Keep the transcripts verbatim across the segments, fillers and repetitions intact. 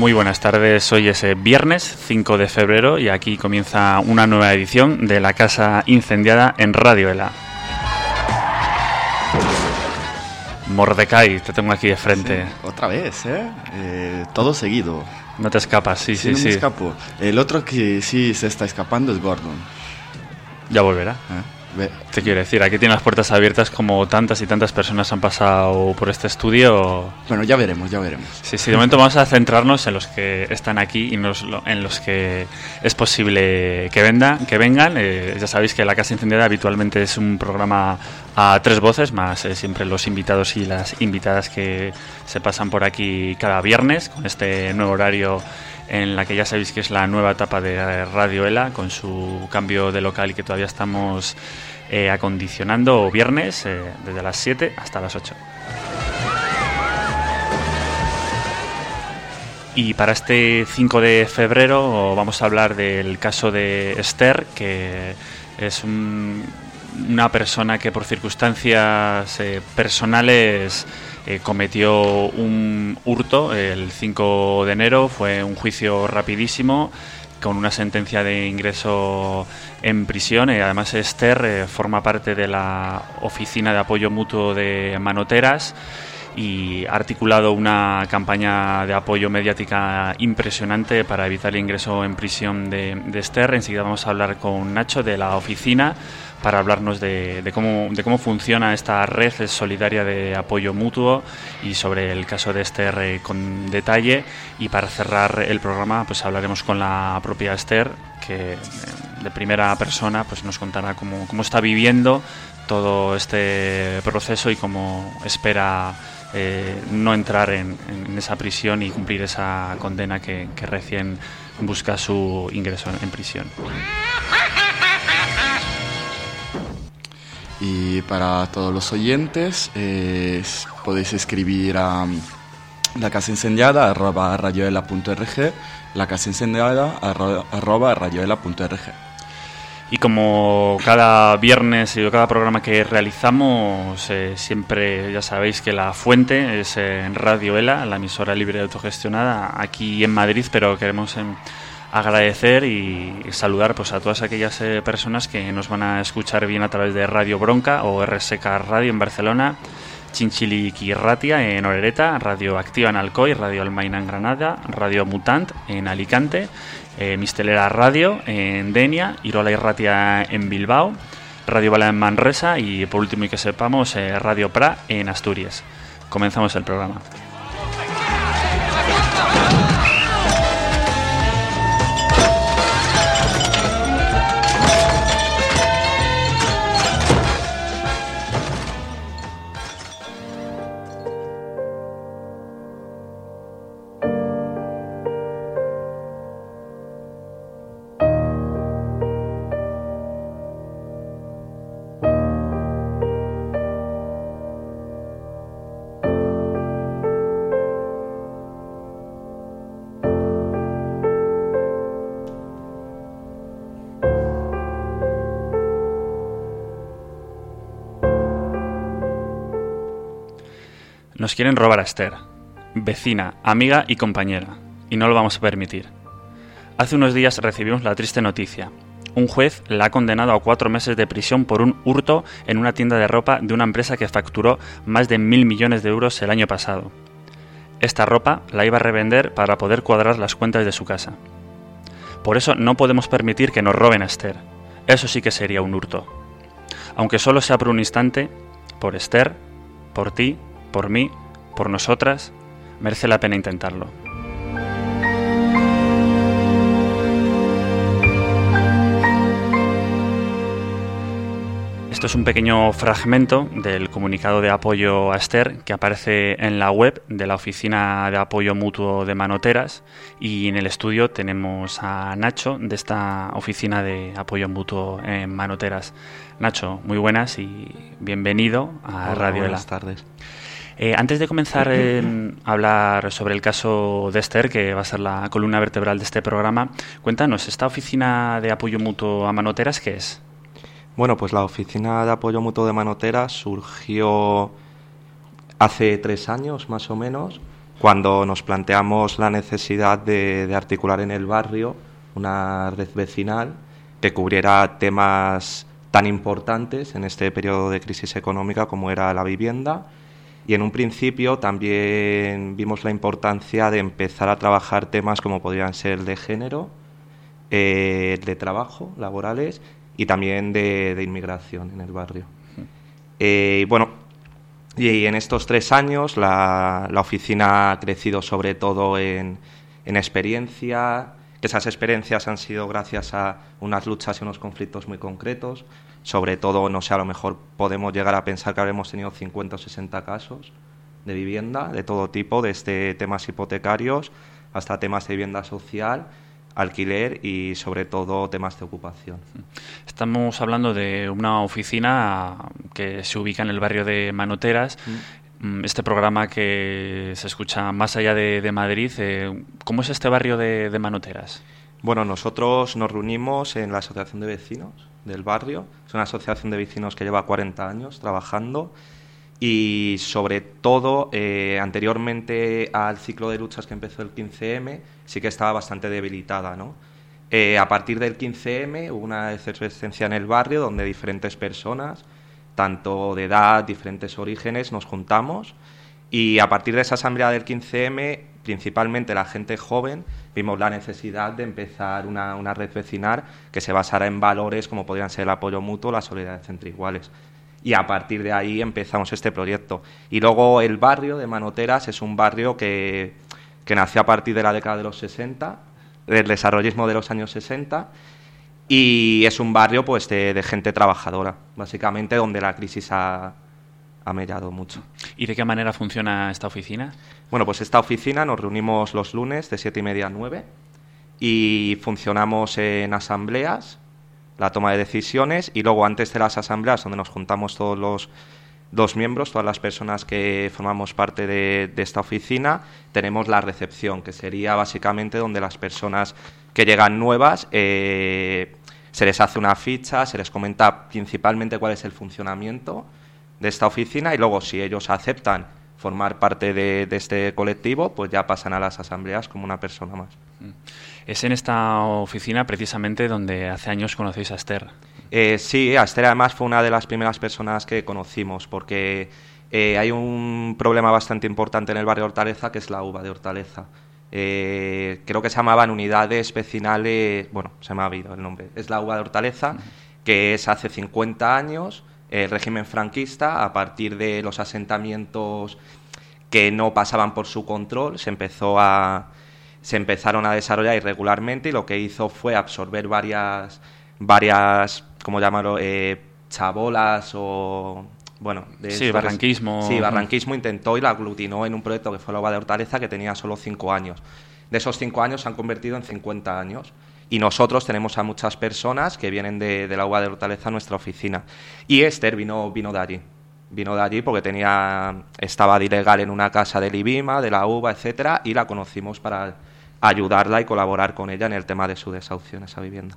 Muy buenas tardes, hoy es eh, viernes cinco de febrero y aquí comienza una nueva edición de La Casa Incendiada en Radio Ela. Mordecai, te tengo aquí de frente. Sí, otra vez, ¿eh? ¿eh? Todo seguido. No te escapas, sí, sí, sí. No sí. me escapo. El otro que sí se está escapando es Gordon. Ya volverá. ¿Eh? Ve. Te quiero decir, aquí tiene las puertas abiertas como tantas y tantas personas han pasado por este estudio. Bueno, ya veremos, ya veremos. Sí, sí, de momento vamos a centrarnos en los que están aquí y los, en los que es posible que, venda, que vengan. Eh, ya sabéis que La Casa Incendiada habitualmente es un programa a tres voces, más eh, siempre los invitados y las invitadas que se pasan por aquí cada viernes con este nuevo horario en la que ya sabéis que es la nueva etapa de Radio Ela con su cambio de local y que todavía estamos eh, acondicionando viernes eh, desde las siete hasta las ocho. Y para este cinco de febrero vamos a hablar del caso de Esther, que es un, una persona que por circunstancias eh, personales Eh, cometió un hurto el cinco de enero. Fue un juicio rapidísimo con una sentencia de ingreso en prisión. Eh, además Esther eh, forma parte de la Oficina de Apoyo Mutuo de Manoteras y ha articulado una campaña de apoyo mediática impresionante para evitar el ingreso en prisión de, de Esther. Enseguida vamos a hablar con Nacho de la oficina para hablarnos de, de, cómo, de cómo funciona esta red solidaria de apoyo mutuo y sobre el caso de Esther eh, con detalle. Y para cerrar el programa pues hablaremos con la propia Esther, que eh, de primera persona pues nos contará cómo, cómo está viviendo todo este proceso y cómo espera eh, no entrar en, en esa prisión y cumplir esa condena que, que recién busca su ingreso en prisión. Y para todos los oyentes eh, podéis escribir a la casa incendiada arroba radioela punto org, la casa incendiada arroba radioela punto org. Y como cada viernes y cada programa que realizamos, eh, siempre ya sabéis que la fuente es eh, en Radio Ela, la emisora libre y autogestionada aquí en Madrid, pero queremos eh, agradecer y saludar pues a todas aquellas eh, personas que nos van a escuchar bien a través de Radio Bronca o R S K Radio en Barcelona, Chinchiliqui Ratia en Orereta, Radio Activa en Alcoy, Radio Almaina en Granada, Radio Mutant en Alicante, eh, Mistelera Radio en Denia, Irola y Ratia en Bilbao, Radio Bala en Manresa y por último y que sepamos eh, Radio Pra en Asturias. Comenzamos el programa. Nos quieren robar a Esther, vecina, amiga y compañera, y no lo vamos a permitir. Hace unos días recibimos la triste noticia. Un juez la ha condenado a cuatro meses de prisión por un hurto en una tienda de ropa de una empresa que facturó más de mil millones de euros el año pasado. Esta ropa la iba a revender para poder cuadrar las cuentas de su casa. Por eso no podemos permitir que nos roben a Esther. Eso sí que sería un hurto. Aunque solo sea por un instante, por Esther, por ti, por mí, por nosotras, merece la pena intentarlo. Esto es un pequeño fragmento del comunicado de apoyo a Esther que aparece en la web de la Oficina de Apoyo Mutuo de Manoteras, y en el estudio tenemos a Nacho de esta Oficina de Apoyo Mutuo en Manoteras. Nacho, muy buenas y bienvenido a Hola, Radio Ela. Buenas tardes. Eh, antes de comenzar eh, a hablar sobre el caso de Esther, que va a ser la columna vertebral de este programa, cuéntanos, ¿esta Oficina de Apoyo Mutuo a Manoteras qué es? Bueno, pues la Oficina de Apoyo Mutuo de Manoteras surgió hace tres años más o menos cuando nos planteamos la necesidad de, de articular en el barrio una red vecinal que cubriera temas tan importantes en este periodo de crisis económica como era la vivienda. Y en un principio también vimos la importancia de empezar a trabajar temas como podrían ser el de género, eh, de trabajo, laborales y también de, de inmigración en el barrio. Eh, y bueno, y en estos tres años la, la oficina ha crecido sobre todo en, en experiencia. Esas experiencias han sido gracias a unas luchas y unos conflictos muy concretos. Sobre todo, no sé, a lo mejor podemos llegar a pensar que habremos tenido cincuenta o sesenta casos de vivienda de todo tipo, desde temas hipotecarios hasta temas de vivienda social, alquiler y sobre todo temas de ocupación. Estamos hablando de una oficina que se ubica en el barrio de Manoteras. Mm. Este programa que se escucha más allá de, de Madrid, eh, ¿cómo es este barrio de, de Manoteras? Bueno, nosotros nos reunimos en la Asociación de Vecinos del barrio. Es una asociación de vecinos que lleva cuarenta años trabajando y sobre todo eh, anteriormente al ciclo de luchas que empezó el quince eme sí que estaba bastante debilitada, ¿no? Eh, a partir del quince eme hubo una efervescencia en el barrio donde diferentes personas, tanto de edad, diferentes orígenes, nos juntamos y a partir de esa asamblea del quince eme, principalmente la gente joven, vimos la necesidad de empezar una, una red vecinal que se basara en valores como podrían ser el apoyo mutuo, la solidaridad entre iguales. Y a partir de ahí empezamos este proyecto. Y luego el barrio de Manoteras es un barrio que, que nació a partir de la década de los sesenta, del desarrollismo de los años sesenta, y es un barrio pues de, de gente trabajadora, básicamente donde la crisis ha, ha mellado mucho. ¿Y de qué manera funciona esta oficina? Bueno, pues esta oficina nos reunimos los lunes de siete y media a nueve y funcionamos en asambleas, la toma de decisiones, y luego antes de las asambleas, donde nos juntamos todos los, los miembros, todas las personas que formamos parte de, de esta oficina, tenemos la recepción, que sería básicamente donde las personas que llegan nuevas eh, se les hace una ficha, se les comenta principalmente cuál es el funcionamiento de esta oficina y luego si ellos aceptan formar parte de, de este colectivo, pues ya pasan a las asambleas como una persona más. Es en esta oficina precisamente donde hace años conocéis a Esther. Eh, sí, Esther además fue una de las primeras personas que conocimos porque eh, hay un problema bastante importante en el barrio de Hortaleza, que es la uva de Hortaleza. Eh, creo que se llamaban unidades vecinales, bueno, se me ha olvidado el nombre, es la uva de Hortaleza, uh-huh. que es hace cincuenta años, el régimen franquista, a partir de los asentamientos que no pasaban por su control, se empezó a se empezaron a desarrollar irregularmente y lo que hizo fue absorber varias, varias ¿cómo llamarlo?, eh, chabolas o... Bueno, de sí, estos, barranquismo. Sí, barranquismo intentó y la aglutinó en un proyecto que fue la uva de Hortaleza, que tenía solo cinco años. De esos cinco años se han convertido en cincuenta años. Y nosotros tenemos a muchas personas que vienen de, de la uva de Hortaleza a nuestra oficina. Y Esther vino, vino de allí. Vino de allí porque tenía, estaba de ilegal en una casa del IBIMA, de la uva, etcétera, y la conocimos para ayudarla y colaborar con ella en el tema de su desahucio en esa vivienda.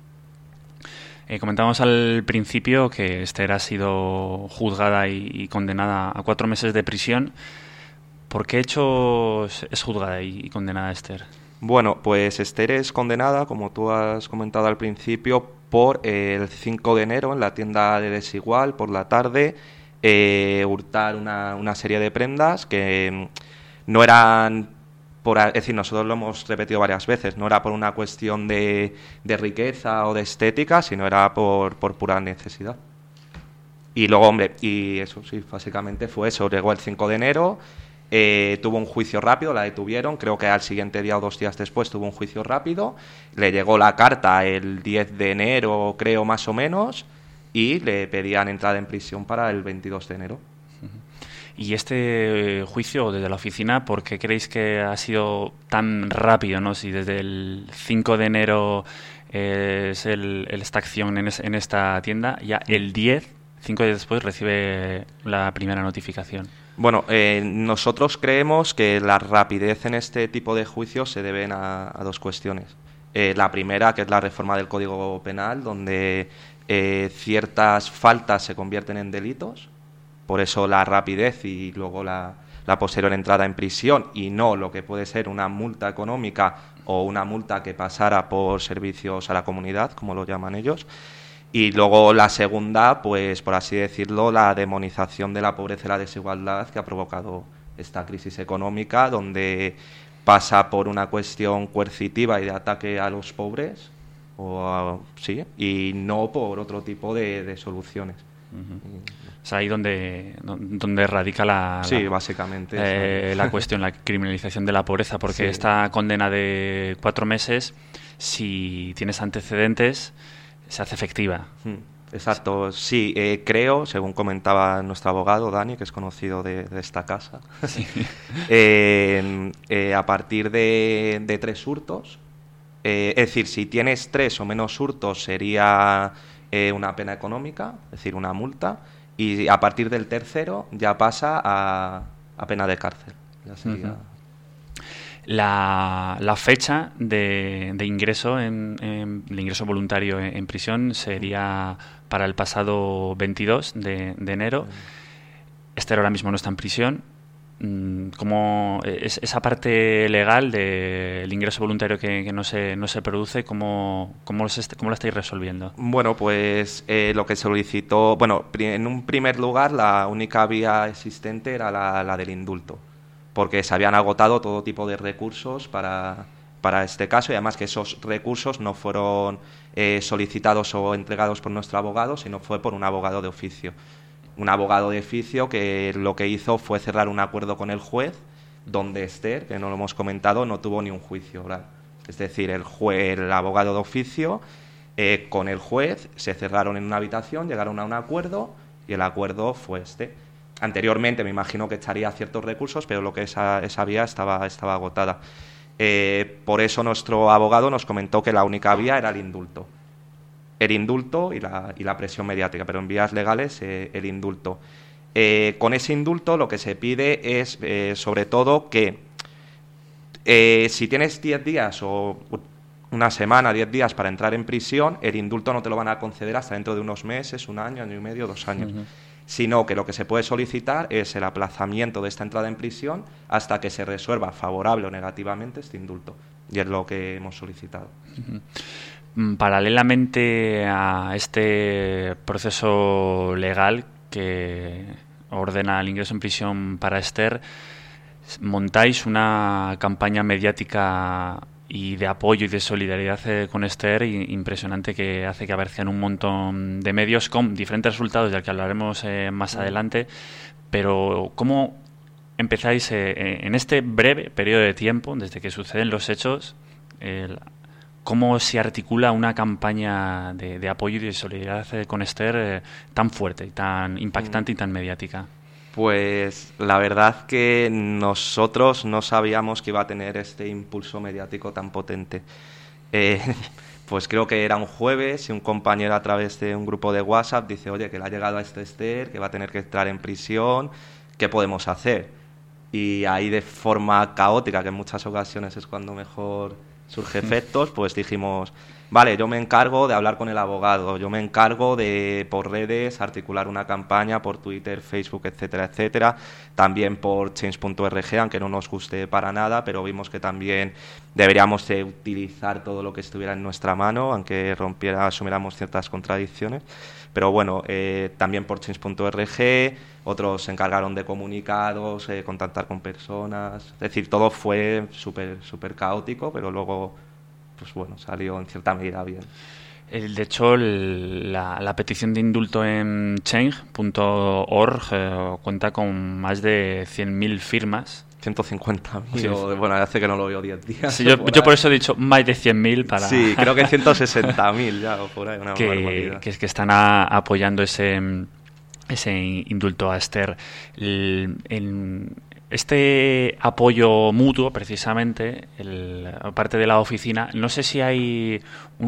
Eh, comentábamos al principio que Esther ha sido juzgada y, y condenada a cuatro meses de prisión. ¿Por qué hechos es juzgada y, y condenada Esther? Bueno, pues Esther es condenada, como tú has comentado al principio, por eh, el cinco de enero en la tienda de Desigual, por la tarde, eh, hurtar una, una serie de prendas que no eran... Por, es decir, nosotros lo hemos repetido varias veces, no era por una cuestión de, de riqueza o de estética, sino era por, por pura necesidad. Y luego, hombre, y eso sí, básicamente fue eso. Llegó el cinco de enero, eh, tuvo un juicio rápido, la detuvieron, creo que al siguiente día o dos días después tuvo un juicio rápido, le llegó la carta el diez de enero, creo más o menos, y le pedían entrada en prisión para el veintidós de enero. Y este juicio desde la oficina, ¿por qué creéis que ha sido tan rápido, ¿no? Si desde el cinco de enero eh, es el, el, esta acción en, es, en esta tienda, ya el diez, cinco días después, recibe la primera notificación. Bueno, eh, nosotros creemos que la rapidez en este tipo de juicios se deben a, a dos cuestiones. Eh, la primera, que es la reforma del Código Penal, donde eh, ciertas faltas se convierten en delitos. Por eso la rapidez y luego la, la posterior entrada en prisión y no lo que puede ser una multa económica o una multa que pasara por servicios a la comunidad, como lo llaman ellos. Y luego la segunda, pues por así decirlo, la demonización de la pobreza y la desigualdad que ha provocado esta crisis económica, donde pasa por una cuestión coercitiva y de ataque a los pobres, o a, sí, y no por otro tipo de, de soluciones. Uh-huh. Es ahí donde, donde radica la, sí, la, básicamente, eh, la cuestión, la criminalización de la pobreza, porque sí. Esta condena de cuatro meses, si tienes antecedentes, se hace efectiva. Exacto, sí, eh, creo, según comentaba nuestro abogado Dani, que es conocido de, de esta casa, sí. eh, eh, a partir de, de tres hurtos, eh, es decir, si tienes tres o menos hurtos sería eh, una pena económica, es decir, una multa, y a partir del tercero ya pasa a, a pena de cárcel. Ya sería... Uh-huh. La, la fecha de, de ingreso en, en el ingreso voluntario en, en prisión sería para el pasado veintidós de, de enero. Esther ahora mismo no está en prisión. ¿Cómo es, esa parte legal del ingreso voluntario que, que no se no se produce, cómo, cómo, los, cómo la estáis resolviendo? Bueno, pues eh, lo que solicitó, bueno, en un primer lugar la única vía existente era la, la del indulto, porque se habían agotado todo tipo de recursos para, para este caso y además que esos recursos no fueron eh, solicitados o entregados por nuestro abogado, sino fue por un abogado de oficio. Un abogado de oficio que lo que hizo fue cerrar un acuerdo con el juez donde Esther, que no lo hemos comentado, no tuvo ni un juicio oral. Es decir, el, juez, el abogado de oficio eh, con el juez se cerraron en una habitación, llegaron a un acuerdo y el acuerdo fue este. Anteriormente me imagino que echaría ciertos recursos, pero lo que esa, esa vía estaba, estaba agotada. Eh, por eso nuestro abogado nos comentó que la única vía era el indulto. El indulto y la, y la presión mediática, pero en vías legales eh, el indulto. Eh, con ese indulto lo que se pide es, eh, sobre todo, que eh, si tienes diez días o una semana, diez días para entrar en prisión, el indulto no te lo van a conceder hasta dentro de unos meses, un año, año y medio, dos años. Uh-huh. Sino que lo que se puede solicitar es el aplazamiento de esta entrada en prisión hasta que se resuelva favorable o negativamente este indulto. Y es lo que hemos solicitado. Uh-huh. Paralelamente a este proceso legal que ordena el ingreso en prisión para Esther, montáis una campaña mediática y de apoyo y de solidaridad eh, con Esther impresionante que hace que aparezcan un montón de medios con diferentes resultados del que hablaremos eh, más mm. adelante, pero ¿cómo empezáis eh, en este breve periodo de tiempo, desde que suceden los hechos, eh, cómo se articula una campaña de, de apoyo y de solidaridad eh, con Esther eh, tan fuerte, y tan impactante mm. y tan mediática? Pues la verdad que nosotros no sabíamos que iba a tener este impulso mediático tan potente. Eh, pues creo que era un jueves y un compañero a través de un grupo de WhatsApp dice, oye, que le ha llegado a este Esther, que va a tener que entrar en prisión, ¿qué podemos hacer? Y ahí de forma caótica, que en muchas ocasiones es cuando mejor surge efectos, pues dijimos, vale, yo me encargo de hablar con el abogado, yo me encargo de, por redes, articular una campaña por Twitter, Facebook, etcétera, etcétera, también por change punto org, aunque no nos guste para nada, pero vimos que también deberíamos de utilizar todo lo que estuviera en nuestra mano, aunque rompiera, asumiéramos ciertas contradicciones. Pero bueno, eh, también por change punto org, otros se encargaron de comunicados, eh, contactar con personas, es decir, todo fue súper súper caótico, pero luego, pues bueno, salió en cierta medida bien. El, de hecho, el, la, la petición de indulto en change punto org eh, cuenta con más de cien mil firmas. ciento cincuenta mil, sí. Bueno, hace que no lo veo diez días. Sí, yo, por yo por eso he dicho más de cien mil para... Sí, creo que ciento sesenta mil ya, o por ahí, una que, barbaridad. Que, que están a, apoyando ese, ese indulto a Esther. El, el, este apoyo mutuo, precisamente, el, parte de la oficina, no sé si hay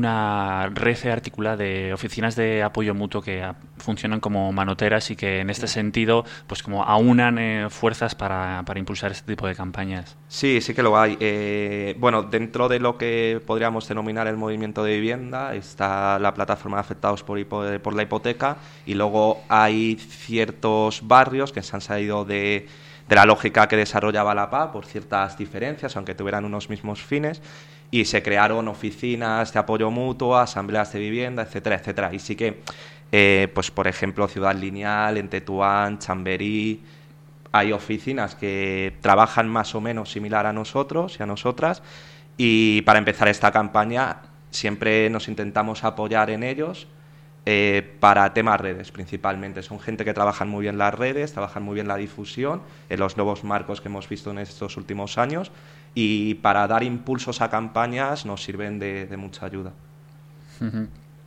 una red articulada de oficinas de apoyo mutuo que a, funcionan como manoteras y que en este sentido pues como aunan eh, fuerzas para, para impulsar este tipo de campañas. Sí, sí que lo hay. Eh, bueno, dentro de lo que podríamos denominar el movimiento de vivienda está la plataforma de afectados por, hipo, por la hipoteca y luego hay ciertos barrios que se han salido de de la lógica que desarrollaba la P A por ciertas diferencias, aunque tuvieran unos mismos fines, y se crearon oficinas de apoyo mutuo, asambleas de vivienda, etcétera, etcétera. Y sí que, eh, pues por ejemplo, Ciudad Lineal, en Tetuán, Chamberí, hay oficinas que trabajan más o menos similar a nosotros y a nosotras, y para empezar esta campaña siempre nos intentamos apoyar en ellos eh, para temas redes principalmente. Son gente que trabajan muy bien las redes, trabajan muy bien la difusión, en los nuevos marcos que hemos visto en estos últimos años, y para dar impulsos a campañas nos sirven de, de mucha ayuda. Uh-huh.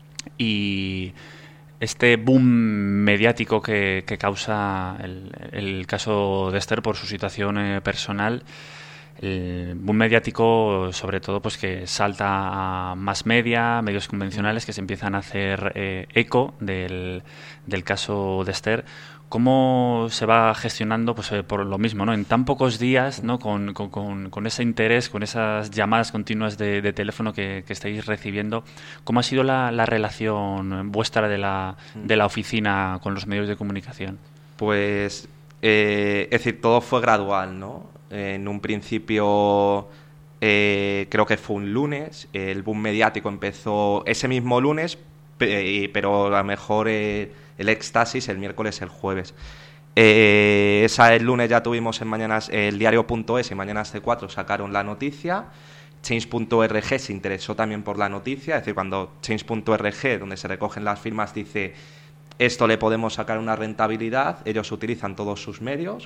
Y este boom mediático que, que causa el, el caso de Esther por su situación eh, personal, el boom mediático sobre todo pues que salta a más media, medios convencionales que se empiezan a hacer eh, eco del, del caso de Esther. ¿Cómo se va gestionando pues eh, por lo mismo, ¿no? En tan pocos días, ¿no? Con, con, con ese interés, con esas llamadas continuas de, de teléfono que, que estáis recibiendo, ¿cómo ha sido la, la relación vuestra de la, de la oficina con los medios de comunicación? Pues, eh, es decir, todo fue gradual, ¿no? En un principio, eh, creo que fue un lunes, el boom mediático empezó ese mismo lunes, pe- pero a lo mejor eh, el éxtasis el miércoles, el jueves. Eh, esa, el lunes ya tuvimos en Mañanas, el diario punto es y Mañanas C cuatro sacaron la noticia. Change punto org se interesó también por la noticia, es decir, cuando Change punto org, donde se recogen las firmas, dice esto le podemos sacar una rentabilidad, ellos utilizan todos sus medios,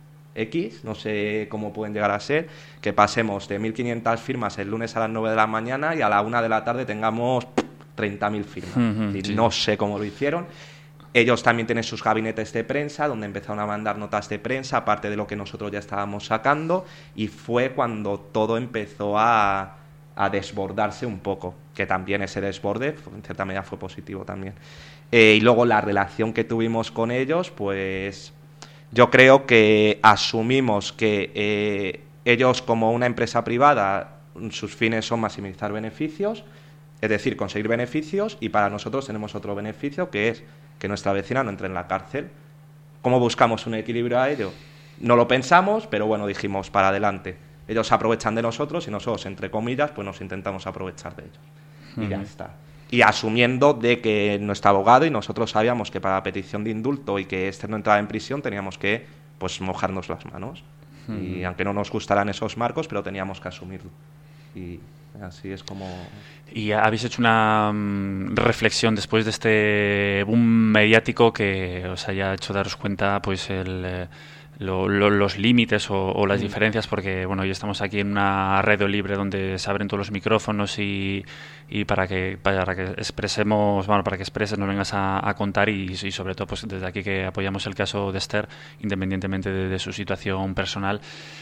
X, no sé cómo pueden llegar a ser, que pasemos de mil quinientas firmas el lunes a las nueve de la mañana y a la una de la tarde tengamos treinta mil firmas. Uh-huh, es decir, sí. No sé cómo lo hicieron. Ellos también tienen sus gabinetes de prensa, donde empezaron a mandar notas de prensa, aparte de lo que nosotros ya estábamos sacando, y fue cuando todo empezó a, a desbordarse un poco, que también ese desborde, en cierta medida, fue positivo también. Eh, y luego la relación que tuvimos con ellos, pues yo creo que asumimos que eh, ellos, como una empresa privada, sus fines son maximizar beneficios, es decir, conseguir beneficios, y para nosotros tenemos otro beneficio, que es que nuestra vecina no entre en la cárcel. ¿Cómo buscamos un equilibrio a ello? No lo pensamos, pero bueno, dijimos para adelante. Ellos se aprovechan de nosotros y nosotros, entre comillas, pues nos intentamos aprovechar de ellos. Uh-huh. Y ya está. Y asumiendo de que nuestro abogado y nosotros sabíamos que para la petición de indulto y que Esther no entrara en prisión teníamos que pues mojarnos las manos. Uh-huh. Y aunque no nos gustaran esos marcos, pero teníamos que asumirlo. Y así es como... ¿Y habéis hecho una um, reflexión después de este boom mediático que os haya hecho daros cuenta pues el... Eh, Lo, lo, los límites o, o las mm. diferencias, porque bueno, hoy estamos aquí en una radio libre donde se abren todos los micrófonos y, y para que para que expresemos, bueno, para que expreses, nos vengas a, a contar y, y sobre todo pues desde aquí que apoyamos el caso de Esther, independientemente de, de su situación personal,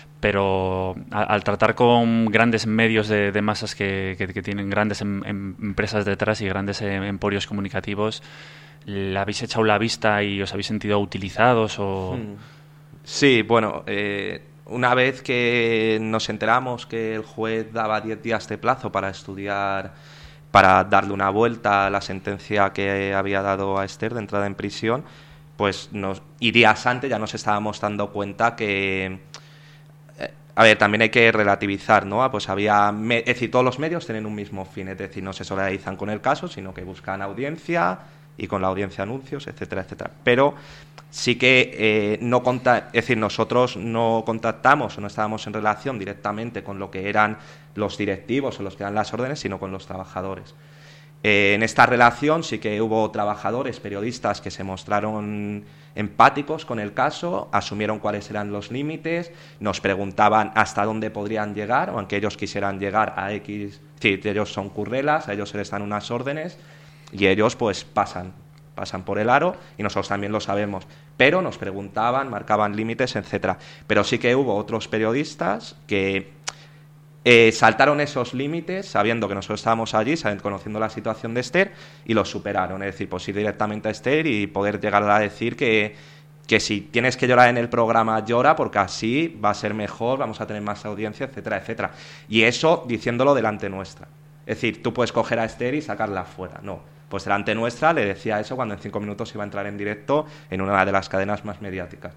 pero a, al tratar con grandes medios de, de masas que, que, que tienen grandes em, em, empresas detrás y grandes em, emporios comunicativos, ¿le habéis echado la vista y os habéis sentido utilizados o...? Mm. Sí, bueno, eh, una vez que nos enteramos que el juez daba diez días de plazo para estudiar, para darle una vuelta a la sentencia que había dado a Esther de entrada en prisión, pues nos, y días antes ya nos estábamos dando cuenta que, eh, a ver, también hay que relativizar, ¿no? Pues había, me, es decir, todos los medios tienen un mismo fin, es decir, no se solidarizan con el caso, sino que buscan audiencia y con la audiencia anuncios, etcétera, etcétera. Pero sí que eh, no conta, es decir, nosotros no contactamos o no estábamos en relación directamente con lo que eran los directivos o los que dan las órdenes, sino con los trabajadores. Eh, en esta relación sí que hubo trabajadores, periodistas que se mostraron empáticos con el caso, asumieron cuáles eran los límites, nos preguntaban hasta dónde podrían llegar, o aunque ellos quisieran llegar a X, sí, ellos son currelas, a ellos se les dan unas órdenes y ellos pues pasan. pasan por el aro y nosotros también lo sabemos, pero nos preguntaban, marcaban límites, etcétera. Pero sí que hubo otros periodistas que eh, saltaron esos límites sabiendo que nosotros estábamos allí, sabiendo, conociendo la situación de Esther, y los superaron, es decir, pues ir directamente a Esther y poder llegar a decir que, que si tienes que llorar en el programa, llora, porque así va a ser mejor, vamos a tener más audiencia, etcétera, etcétera. Y eso diciéndolo delante nuestra. Es decir, tú puedes coger a Esther y sacarla fuera, no. Pues delante nuestra le decía eso cuando en cinco minutos iba a entrar en directo en una de las cadenas más mediáticas.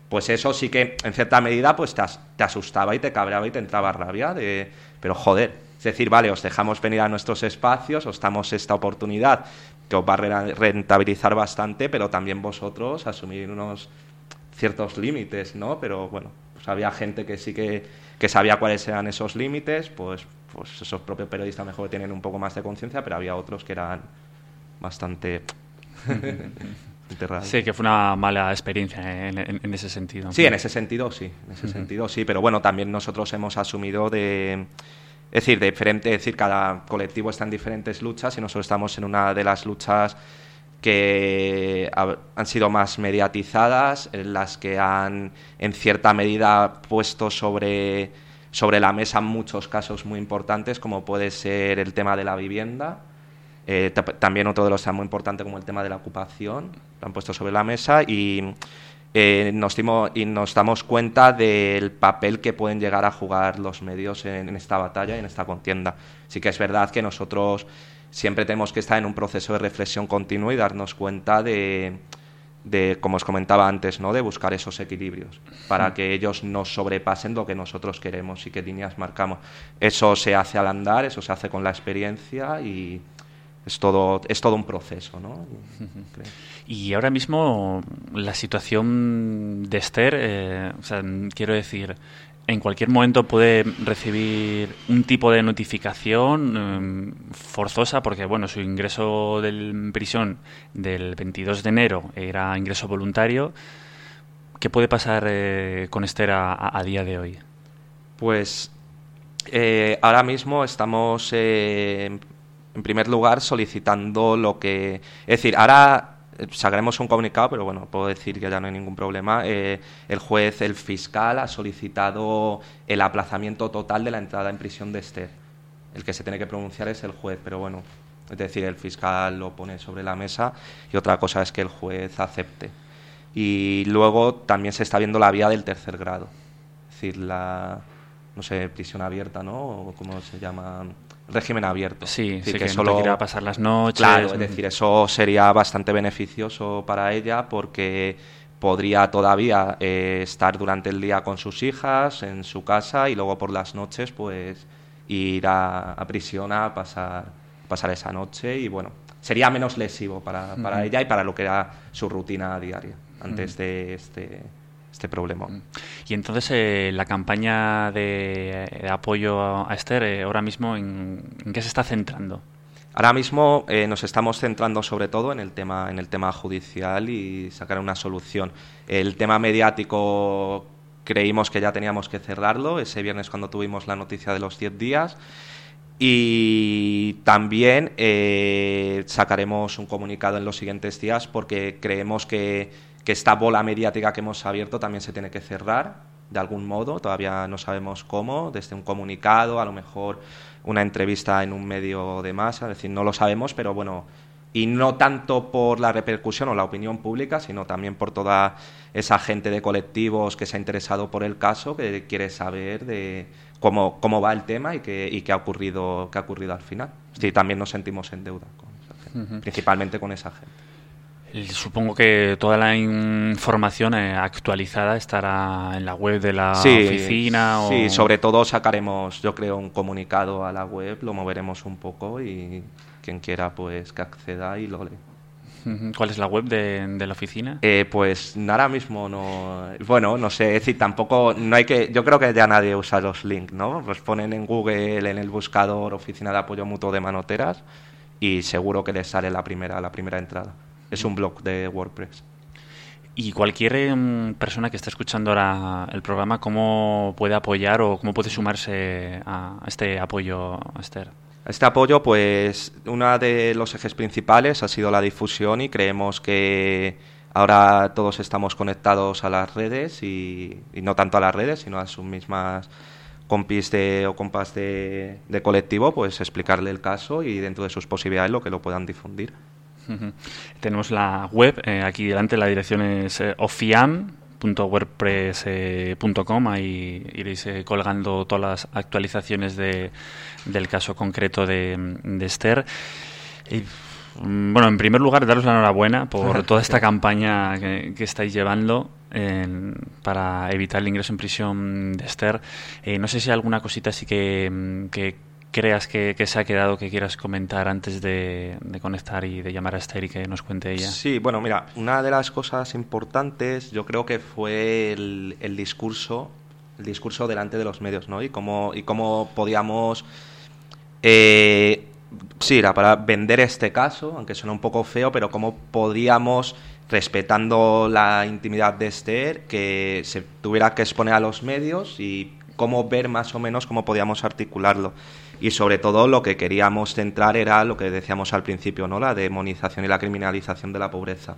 pues eso sí que en cierta medida pues te, as, te asustaba y te cabreaba y te entraba rabia de, pero joder, es decir, vale, os dejamos venir a nuestros espacios, os damos esta oportunidad que os va a rentabilizar bastante, pero también vosotros asumir unos ciertos límites, ¿no? Pero bueno, pues había gente que sí que, que sabía cuáles eran esos límites, pues, pues esos propios periodistas mejor tienen un poco más de conciencia, pero había otros que eran bastante... Sí, que fue una mala experiencia en, en, en ese sentido. Sí, en ese sentido sí, en ese uh-huh. sentido sí, pero bueno, también nosotros hemos asumido de... Es decir, de diferente, es decir, cada colectivo está en diferentes luchas y nosotros estamos en una de las luchas que han sido más mediatizadas, en las que han en cierta medida puesto sobre, sobre la mesa muchos casos muy importantes, como puede ser el tema de la vivienda, eh, t- también otro de los temas muy importantes como el tema de la ocupación, lo han puesto sobre la mesa y, eh, nos, dimos, y nos damos cuenta del papel que pueden llegar a jugar los medios en, en esta batalla y en esta contienda. Sí que es verdad que nosotros siempre tenemos que estar en un proceso de reflexión continua y darnos cuenta de, de como os comentaba antes, ¿no? De buscar esos equilibrios para que ellos no sobrepasen lo que nosotros queremos y qué líneas marcamos. Eso se hace al andar, eso se hace con la experiencia y es todo, es todo un proceso, ¿no? Creo. Y ahora mismo la situación de Esther, eh, o sea, quiero decir... En cualquier momento puede recibir un tipo de notificación eh, forzosa porque, bueno, su ingreso en prisión del veintidós de enero era ingreso voluntario. ¿Qué puede pasar eh, con Esther a, a día de hoy? Pues eh, ahora mismo estamos, eh, en primer lugar, solicitando lo que... Es decir, ahora... sacaremos un comunicado, pero bueno, puedo decir que ya no hay ningún problema. Eh, el juez, el fiscal, ha solicitado el aplazamiento total de la entrada en prisión de Esther. El que se tiene que pronunciar es el juez, pero bueno, es decir, el fiscal lo pone sobre la mesa y otra cosa es que el juez acepte. Y luego también se está viendo la vía del tercer grado, es decir, la, no sé, prisión abierta, ¿no? O cómo se llama... régimen abierto. Sí, es decir, sí, que, que solo no quiera pasar las noches. Claro, es decir, eso sería bastante beneficioso para ella porque podría todavía eh, estar durante el día con sus hijas en su casa y luego por las noches pues ir a, a prisión a pasar, pasar esa noche y bueno, sería menos lesivo para, para uh-huh. ella y para lo que era su rutina diaria antes uh-huh. de este... este problema. Y entonces eh, la campaña de, de apoyo a Esther eh, ahora mismo en, ¿en qué se está centrando? Ahora mismo eh, nos estamos centrando sobre todo en el tema en el tema judicial y sacar una solución. El tema mediático creímos que ya teníamos que cerrarlo ese viernes cuando tuvimos la noticia de los diez días y también eh, sacaremos un comunicado en los siguientes días porque creemos que que esta bola mediática que hemos abierto también se tiene que cerrar de algún modo, todavía no sabemos cómo, desde un comunicado, a lo mejor una entrevista en un medio de masa, es decir, no lo sabemos, pero bueno, y no tanto por la repercusión o la opinión pública, sino también por toda esa gente de colectivos que se ha interesado por el caso, que quiere saber de cómo, cómo va el tema y qué, y qué ha ocurrido, qué ha ocurrido al final. Es decir, también nos sentimos en deuda con esa gente, uh-huh. principalmente con esa gente. Supongo que toda la información eh, actualizada estará en la web de la sí, oficina. Sí, o... sobre todo sacaremos, yo creo, un comunicado a la web, lo moveremos un poco y quien quiera pues que acceda y lo lee. ¿Cuál es la web de, de la oficina? Eh, pues ahora mismo no... Bueno, no sé, es decir, tampoco... no hay que Yo creo que ya nadie usa los links, ¿no? Pues ponen en Google, en el buscador, Oficina de Apoyo Mutuo de Manoteras y seguro que les sale la primera, la primera entrada. Es un blog de WordPress. Y cualquier eh, persona que esté escuchando ahora el programa, ¿cómo puede apoyar o cómo puede sumarse a este apoyo, Esther? Este apoyo, pues, uno de los ejes principales ha sido la difusión y creemos que ahora todos estamos conectados a las redes y, y no tanto a las redes, sino a sus mismas compis de, o compas de, de colectivo, pues explicarle el caso y dentro de sus posibilidades lo que lo puedan difundir. Uh-huh. Tenemos la web, eh, aquí delante la dirección es eh, ofiam punto wordpress punto com, ahí iréis eh, colgando todas las actualizaciones de, del caso concreto de, de Esther. Y Bueno, en primer lugar, daros la enhorabuena por toda esta Sí. campaña que, que estáis llevando en- para evitar el ingreso en prisión de Esther. Eh, no sé si hay alguna cosita así que, que creas que, que se ha quedado que quieras comentar antes de, de conectar y de llamar a Esther y que nos cuente ella. Sí, bueno, mira, una de las cosas importantes yo creo que fue el, el discurso, el discurso delante de los medios, ¿no? Y cómo, y cómo podíamos, eh, sí, era para vender este caso, aunque suena un poco feo, pero cómo podíamos, respetando la intimidad de Esther, que se tuviera que exponer a los medios y cómo ver más o menos cómo podíamos articularlo. Y sobre todo lo que queríamos centrar era lo que decíamos al principio, ¿no? La demonización y la criminalización de la pobreza.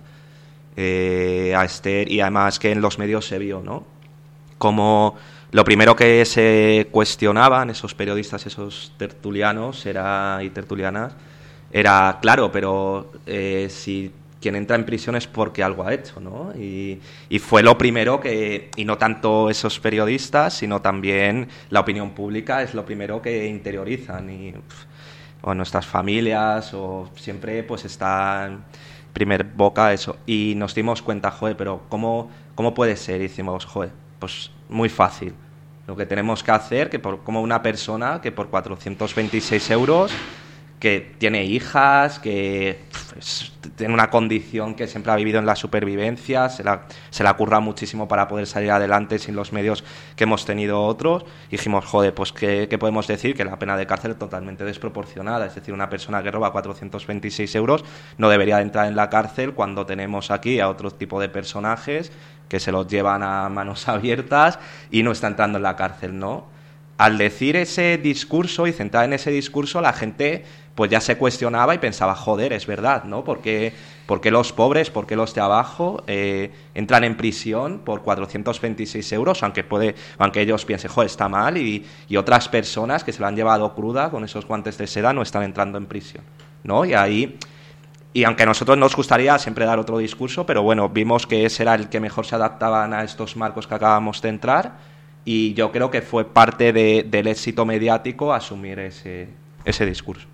Eh, a Esther, y además que en los medios se vio, ¿no? Como lo primero que se cuestionaban esos periodistas, esos tertulianos era, y tertulianas, era, claro, pero eh, si quien entra en prisión es porque algo ha hecho, ¿no? Y, y fue lo primero que, y no tanto esos periodistas, sino también la opinión pública es lo primero que interiorizan. Y pff, o nuestras familias, o siempre pues está en primer boca eso. Y nos dimos cuenta, joder, pero ¿cómo, cómo puede ser? Y decimos, joder, pues muy fácil. Lo que tenemos que hacer, que por, como una persona que por cuatrocientos veintiséis euros, que tiene hijas, que pf, es- tiene una condición que siempre ha vivido en la supervivencia, se la, se la curra muchísimo para poder salir adelante sin los medios que hemos tenido otros, y dijimos, joder, pues ¿qué, qué podemos decir? Que la pena de cárcel es totalmente desproporcionada, es decir, una persona que roba cuatrocientos veintiséis euros no debería de entrar en la cárcel cuando tenemos aquí a otro tipo de personajes que se los llevan a manos abiertas y no está entrando en la cárcel, ¿no? Al decir ese discurso y centrar en ese discurso, la gente pues ya se cuestionaba y pensaba, joder, es verdad, ¿no? ¿Por qué, por qué los pobres, por qué los de abajo eh, entran en prisión por cuatrocientos veintiséis euros, aunque puede, aunque ellos piensen, joder, está mal, y, y otras personas que se lo han llevado cruda con esos guantes de seda no están entrando en prisión, ¿no? Y ahí, y aunque a nosotros nos gustaría siempre dar otro discurso, pero bueno, vimos que ese era el que mejor se adaptaban a estos marcos que acabamos de entrar, y yo creo que fue parte de, del éxito mediático asumir ese, ese discurso.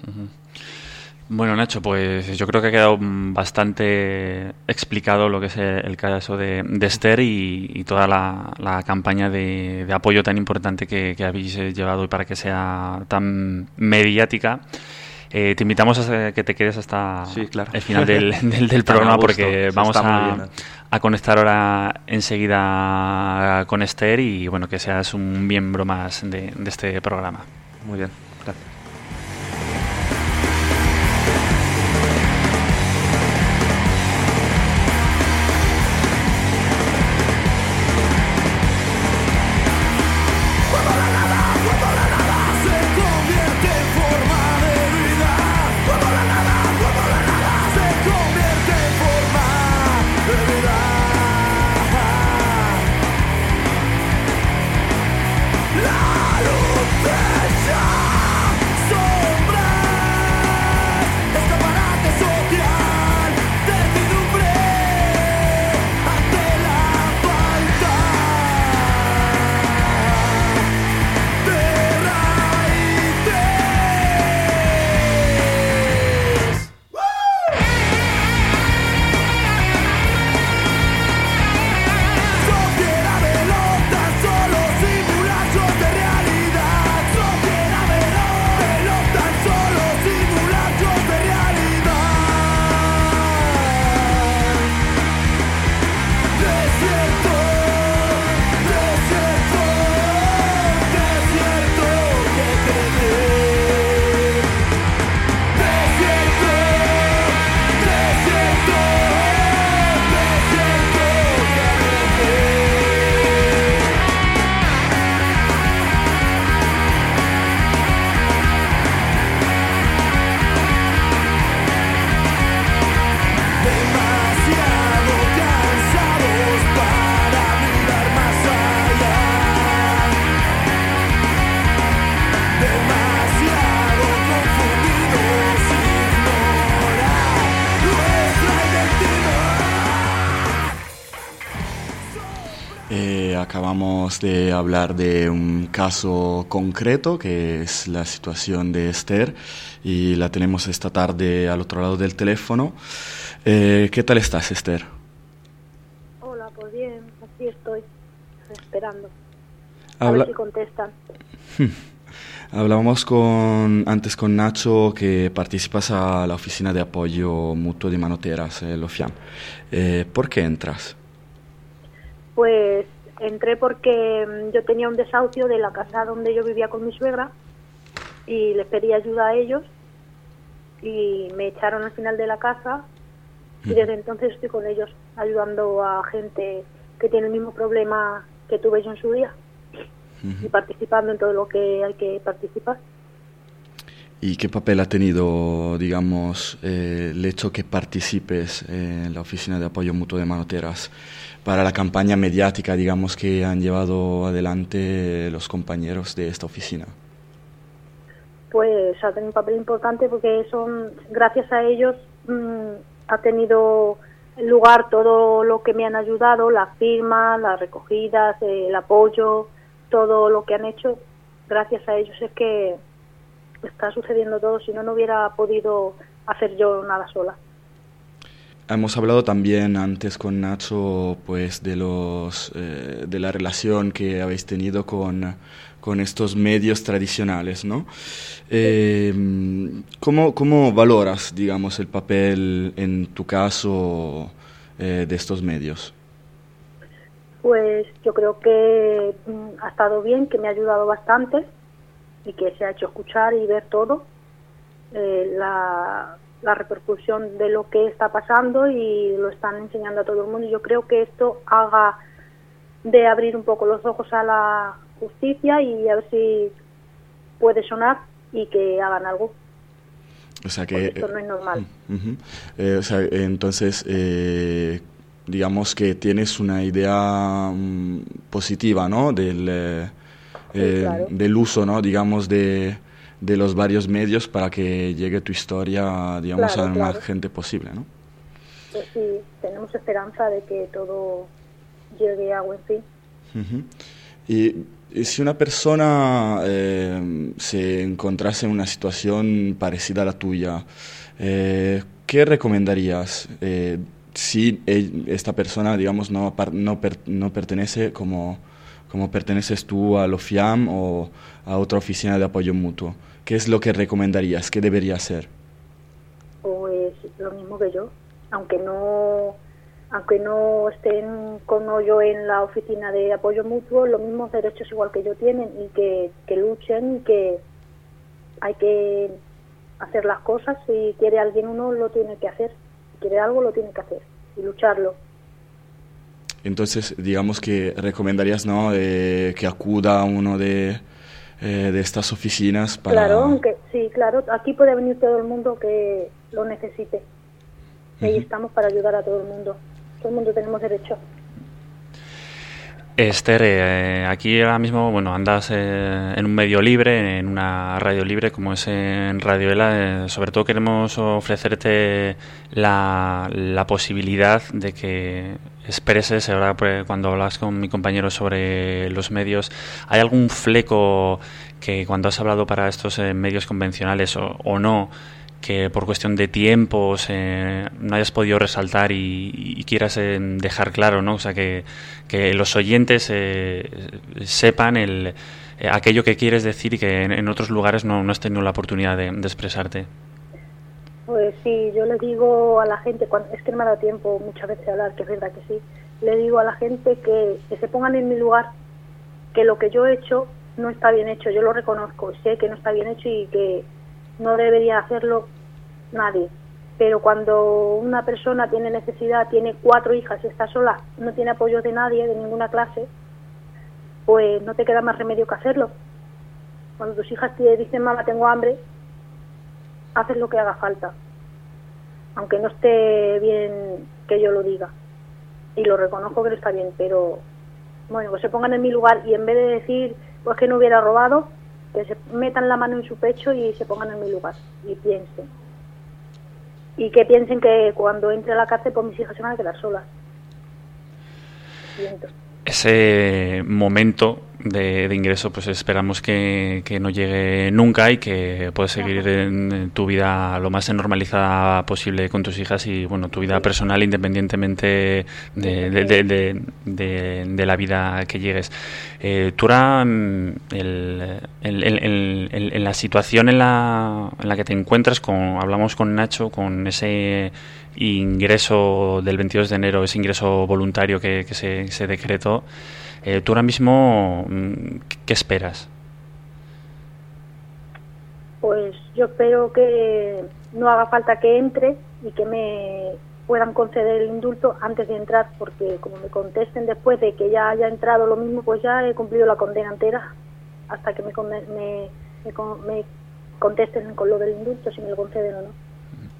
Bueno, Nacho, pues yo creo que ha quedado mm, bastante explicado lo que es el, el caso de, de Esther y, y toda la, la campaña de, de apoyo tan importante que, que habéis eh, llevado y para que sea tan mediática. Eh, te invitamos a que te quedes hasta Sí, claro. el final del, del, del Tan a programa gusto, porque eso vamos está muy a, bien. a conectar ahora enseguida con Esther y bueno, que seas un miembro más de, de este programa. Muy bien, gracias. Eh, acabamos de hablar de un caso concreto que es la situación de Esther y la tenemos esta tarde al otro lado del teléfono. Eh, ¿Qué tal estás, Esther? Hola, pues bien, aquí estoy, esperando. A Habla... ver si contestan. Hablábamos con, antes con Nacho que participas a la oficina de apoyo mutuo de manoteras, el OFIAM. Eh, ¿Por qué entras? Pues entré porque yo tenía un desahucio de la casa donde yo vivía con mi suegra y les pedí ayuda a ellos y me echaron al final de la casa y desde entonces estoy con ellos ayudando a gente que tiene el mismo problema que tuve yo en su día uh-huh. y participando en todo lo que hay que participar. ¿Y qué papel ha tenido, digamos, eh, el hecho que participes en la oficina de apoyo mutuo de manoteras para la campaña mediática, digamos, que han llevado adelante los compañeros de esta oficina? Pues ha tenido un papel importante porque son, gracias a ellos mmm, ha tenido lugar todo lo que me han ayudado, las firmas, las recogidas, el apoyo, todo lo que han hecho. Gracias a ellos es que está sucediendo todo, si no, no hubiera podido hacer yo nada sola. Hemos hablado también antes con Nacho pues de los eh, de la relación que habéis tenido con, con estos medios tradicionales, ¿no? Eh, ¿cómo, ¿Cómo valoras, digamos, el papel en tu caso eh, de estos medios? Pues yo creo que mm, ha estado bien, que me ha ayudado bastante y que se ha hecho escuchar y ver todo, eh, la, la repercusión de lo que está pasando y lo están enseñando a todo el mundo. Y yo creo que esto haga de abrir un poco los ojos a la justicia y a ver si puede sonar y que hagan algo. O sea que porque esto no es normal. Uh, uh-huh. eh, o sea, entonces, eh, digamos que tienes una idea um, positiva, ¿no? Del eh, Eh, sí, claro. del uso, ¿no? digamos, de, de los varios medios para que llegue tu historia, digamos, claro, a claro. más gente posible, ¿no? Pues sí, tenemos esperanza de que todo llegue a buen fin. Uh-huh. Y, y si una persona eh, se encontrase en una situación parecida a la tuya, eh, ¿qué recomendarías? Eh, si esta persona, digamos, no, no, per, no pertenece como... como perteneces tú al OFIAM o a otra oficina de apoyo mutuo, ¿qué es lo que recomendarías? ¿Qué debería hacer? Pues lo mismo que yo, aunque no aunque no estén como yo en la oficina de apoyo mutuo, los mismos derechos igual que yo tienen y que, que luchen y que hay que hacer las cosas. Si quiere alguien uno lo tiene que hacer, si quiere algo lo tiene que hacer y lucharlo. Entonces, digamos que recomendarías, ¿no?, eh, que acuda a uno de, eh, de estas oficinas para... Claro, aunque, sí, claro, aquí puede venir todo el mundo que lo necesite. Uh-huh. Ahí estamos para ayudar a todo el mundo. Todo el mundo tenemos derecho. Esther, eh, aquí ahora mismo, bueno, andas eh, en un medio libre, en una radio libre como es en Radio Ela. Eh, sobre todo queremos ofrecerte la, la posibilidad de que expreses, ahora pues, cuando hablas con mi compañero sobre los medios, ¿hay algún fleco que cuando has hablado para estos eh, medios convencionales o, o no, que por cuestión de tiempos eh, no hayas podido resaltar y, y quieras eh, dejar claro, ¿no? O sea, que, que los oyentes eh, sepan el, eh, aquello que quieres decir y que en, en otros lugares no, no has tenido la oportunidad de, de expresarte? Pues sí, yo le digo a la gente, cuando, es que no me ha dado tiempo muchas veces a hablar, que es verdad que sí, le digo a la gente que, que se pongan en mi lugar, que lo que yo he hecho no está bien hecho, yo lo reconozco, sé que no está bien hecho y que no debería hacerlo nadie, pero cuando una persona tiene necesidad, tiene cuatro hijas y está sola, no tiene apoyo de nadie, de ninguna clase, pues no te queda más remedio que hacerlo. Cuando tus hijas te dicen, mamá, tengo hambre, haces lo que haga falta, aunque no esté bien que yo lo diga, y lo reconozco que no está bien, pero bueno, que se pongan en mi lugar y en vez de decir, pues que no hubiera robado, que se metan la mano en su pecho y se pongan en mi lugar y piensen. Y que piensen que cuando entre a la cárcel, pues mis hijas se van a quedar solas. Siento. ese momento de, de ingreso, pues esperamos que, que no llegue nunca y que puedas seguir en, en tu vida lo más normalizada posible con tus hijas y bueno, tu vida personal independientemente de, de, de, de, de, de la vida que llegues. Eh, tú ahora, el, el, el, el, el, en la situación en la, en la que te encuentras, con, hablamos con Nacho, con ese ingreso del veintidós de enero, ese ingreso voluntario que, que se, se decretó, eh, tú ahora mismo, ¿qué esperas? Pues yo espero que no haga falta que entre y que me puedan conceder el indulto antes de entrar, porque como me contesten después de que ya haya entrado lo mismo, pues ya he cumplido la condena entera hasta que me, me, me, me contesten con lo del indulto, si me lo conceden o no.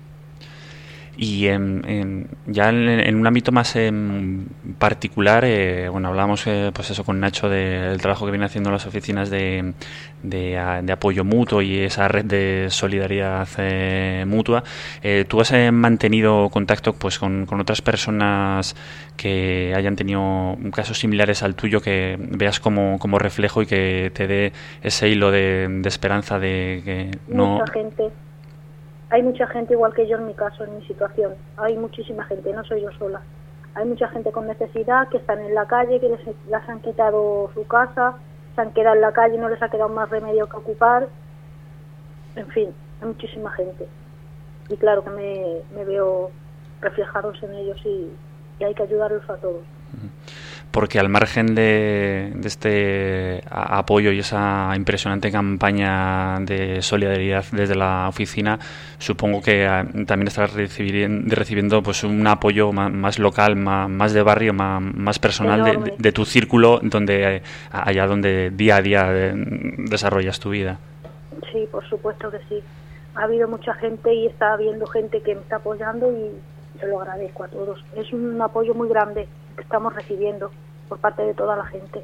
Y en, en, ya en, en un ámbito más en particular, eh, bueno, hablamos eh, pues eso con Nacho del trabajo que viene haciendo las oficinas de, de, de apoyo mutuo y esa red de solidaridad eh, mutua. Eh, ¿Tú has eh, mantenido contacto pues con, con otras personas que hayan tenido casos similares al tuyo, que veas como, como reflejo y que te dé ese hilo de, de esperanza de que no... Mucha gente. Hay mucha gente igual que yo en mi caso, en mi situación. Hay muchísima gente, no soy yo sola. Hay mucha gente con necesidad que están en la calle, que les, les han quitado su casa, se han quedado en la calle y no les ha quedado más remedio que ocupar. En fin, hay muchísima gente. Y claro que me, me veo reflejados en ellos y, y hay que ayudarlos a todos. Porque al margen de, de este apoyo y esa impresionante campaña de solidaridad desde la oficina, supongo que también estarás recibiendo, recibiendo pues un apoyo más, más local, más, más de barrio, más, más personal de, de, de tu círculo, donde allá donde día a día desarrollas tu vida. Sí, por supuesto que sí. Ha habido mucha gente y está habiendo gente que me está apoyando y se lo agradezco a todos. Es un apoyo muy grande que estamos recibiendo por parte de toda la gente.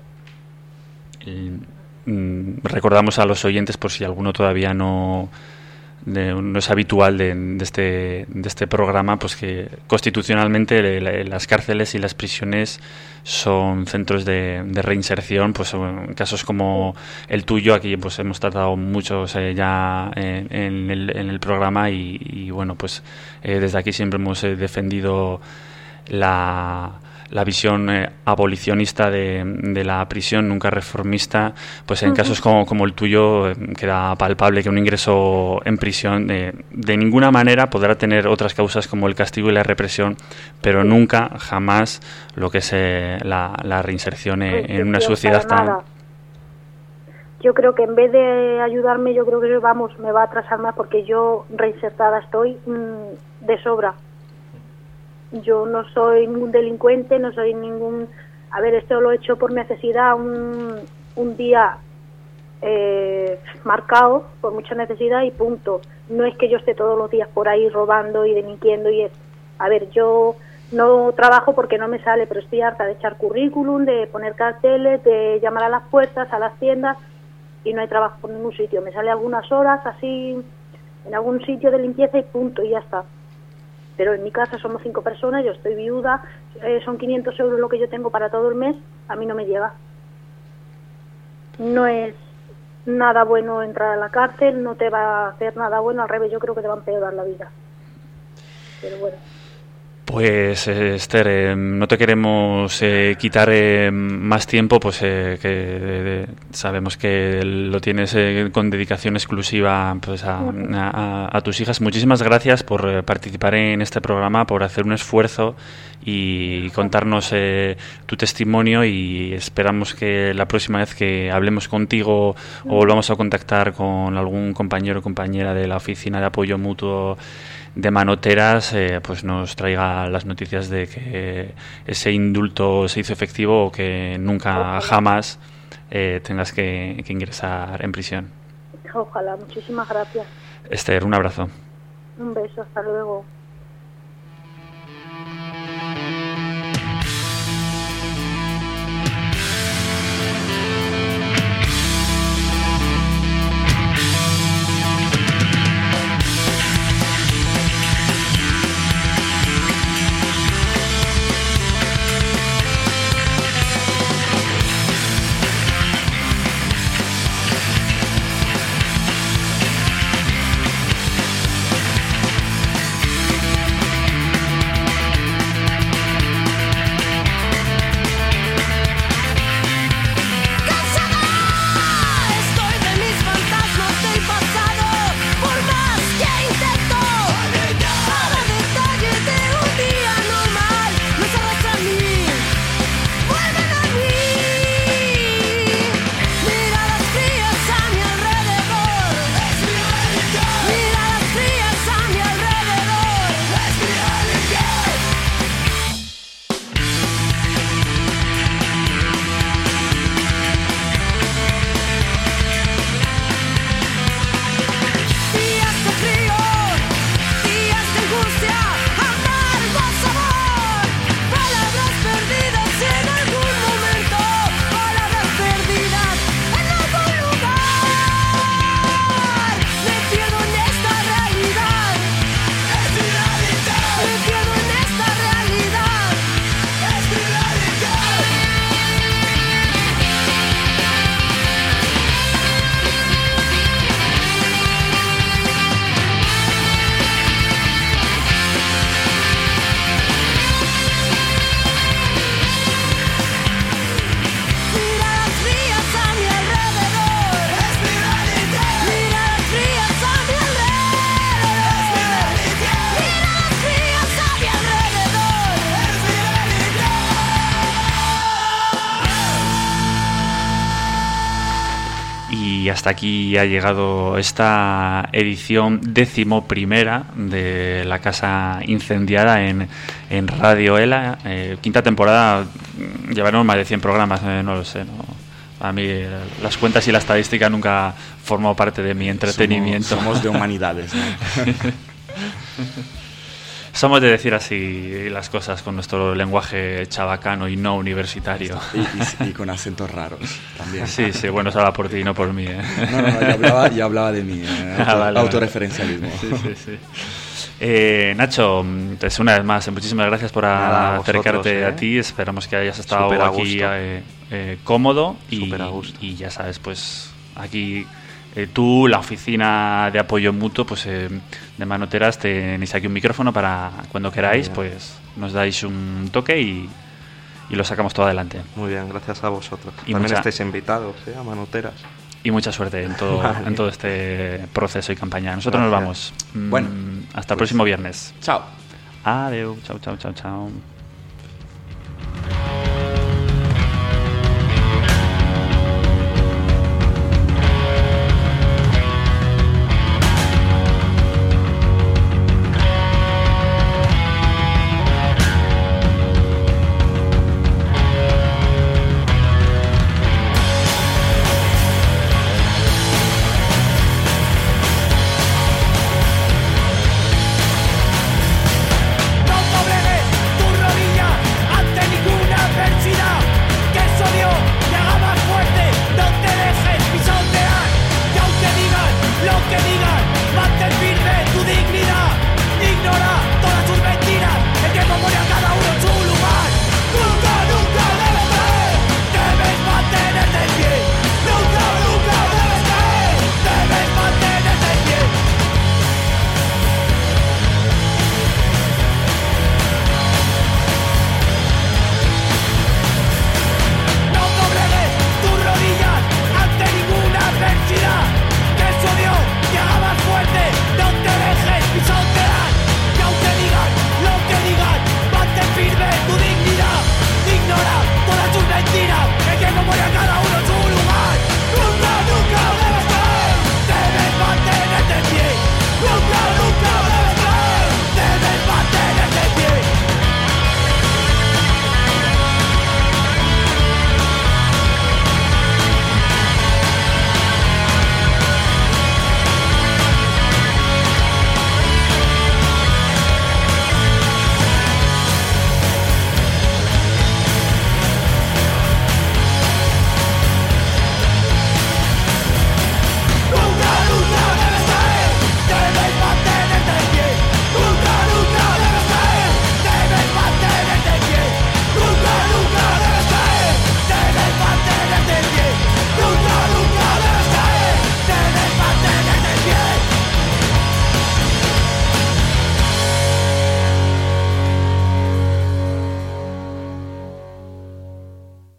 Eh, recordamos a los oyentes, por si alguno todavía no, de, no es habitual de, de, este, de este programa, pues que constitucionalmente la, las cárceles y las prisiones son centros de, de reinserción. Pues en casos como el tuyo, aquí pues hemos tratado muchos eh, ya en, en, el, en el programa y, y bueno, pues eh, desde aquí siempre hemos eh, defendido la la visión eh, abolicionista de, de la prisión, nunca reformista. Pues en uh-huh. casos como, como el tuyo eh, queda palpable que un ingreso en prisión eh, de ninguna manera podrá tener otras causas como el castigo y la represión, pero nunca, jamás lo que es eh, la, la reinserción eh, en una sociedad tan... Nada. Yo creo que en vez de ayudarme, yo creo que vamos, me va a atrasar más, porque yo reinsertada estoy mmm, de sobra. Yo no soy ningún delincuente, no soy ningún... A ver, esto lo he hecho por necesidad, un, un día eh, marcado por mucha necesidad y punto. No es que yo esté todos los días por ahí robando y delinquiendo y es... A ver, yo no trabajo porque no me sale, pero estoy harta de echar currículum, de poner carteles, de llamar a las puertas, a las tiendas, y no hay trabajo por ningún sitio. Me sale algunas horas así en algún sitio de limpieza y punto, y ya está. Pero en mi casa somos cinco personas, yo estoy viuda, eh, son quinientos euros lo que yo tengo para todo el mes, a mí no me llega. No es nada bueno entrar a la cárcel, no te va a hacer nada bueno, al revés, yo creo que te va a empeorar la vida. Pero bueno. Pues eh, Esther, eh, no te queremos eh, quitar eh, más tiempo, pues eh, que eh, sabemos que lo tienes eh, con dedicación exclusiva pues a, a, a tus hijas. Muchísimas gracias por eh, participar en este programa, por hacer un esfuerzo y contarnos eh, tu testimonio, y esperamos que la próxima vez que hablemos contigo o volvamos a contactar con algún compañero o compañera de la Oficina de Apoyo Mutuo de Manoteras, eh, pues nos traiga las noticias de que ese indulto se hizo efectivo o que nunca Ojalá. jamás eh, tengas que, que ingresar en prisión. Ojalá, muchísimas gracias. Esther, un abrazo. Un beso, hasta luego. Y hasta aquí ha llegado esta edición décimo primera de La Casa Incendiada en, en Radio Ela. Eh, quinta temporada, llevaremos más de cien programas, eh, no lo sé, ¿no? A mí eh, las cuentas y la estadística nunca formó parte de mi entretenimiento. Somos, somos de humanidades, ¿no? Somos de decir así las cosas con nuestro lenguaje chabacano y no universitario. Y, y, y con acentos raros también. Sí, sí, bueno, eso habla por ti, no por mí, ¿eh? No, no, no, yo hablaba, yo hablaba de mí, eh, auto, ah, vale, autorreferencialismo. Vale. Sí, sí, sí. Eh, Nacho, pues una vez más, muchísimas gracias por Nada, acercarte vosotros, ¿eh? a ti. Esperamos que hayas estado Súper a aquí gusto. eh, eh, cómodo y, Súper a gusto. y ya sabes, pues aquí eh, tú, la oficina de apoyo mutuo, pues eh, de Manoteras, tenéis aquí un micrófono para cuando queráis, Bien. pues nos dais un toque y, y lo sacamos todo adelante. Muy bien, gracias a vosotros. Y También mucha- estáis invitados, ¿eh? A Manoteras. Y mucha suerte en todo, Vale. en todo este proceso y campaña. Nosotros Gracias. nos vamos. Mm, Bueno, hasta el pues- próximo viernes. Chao. Adeu. Chao, chao, chao, chao.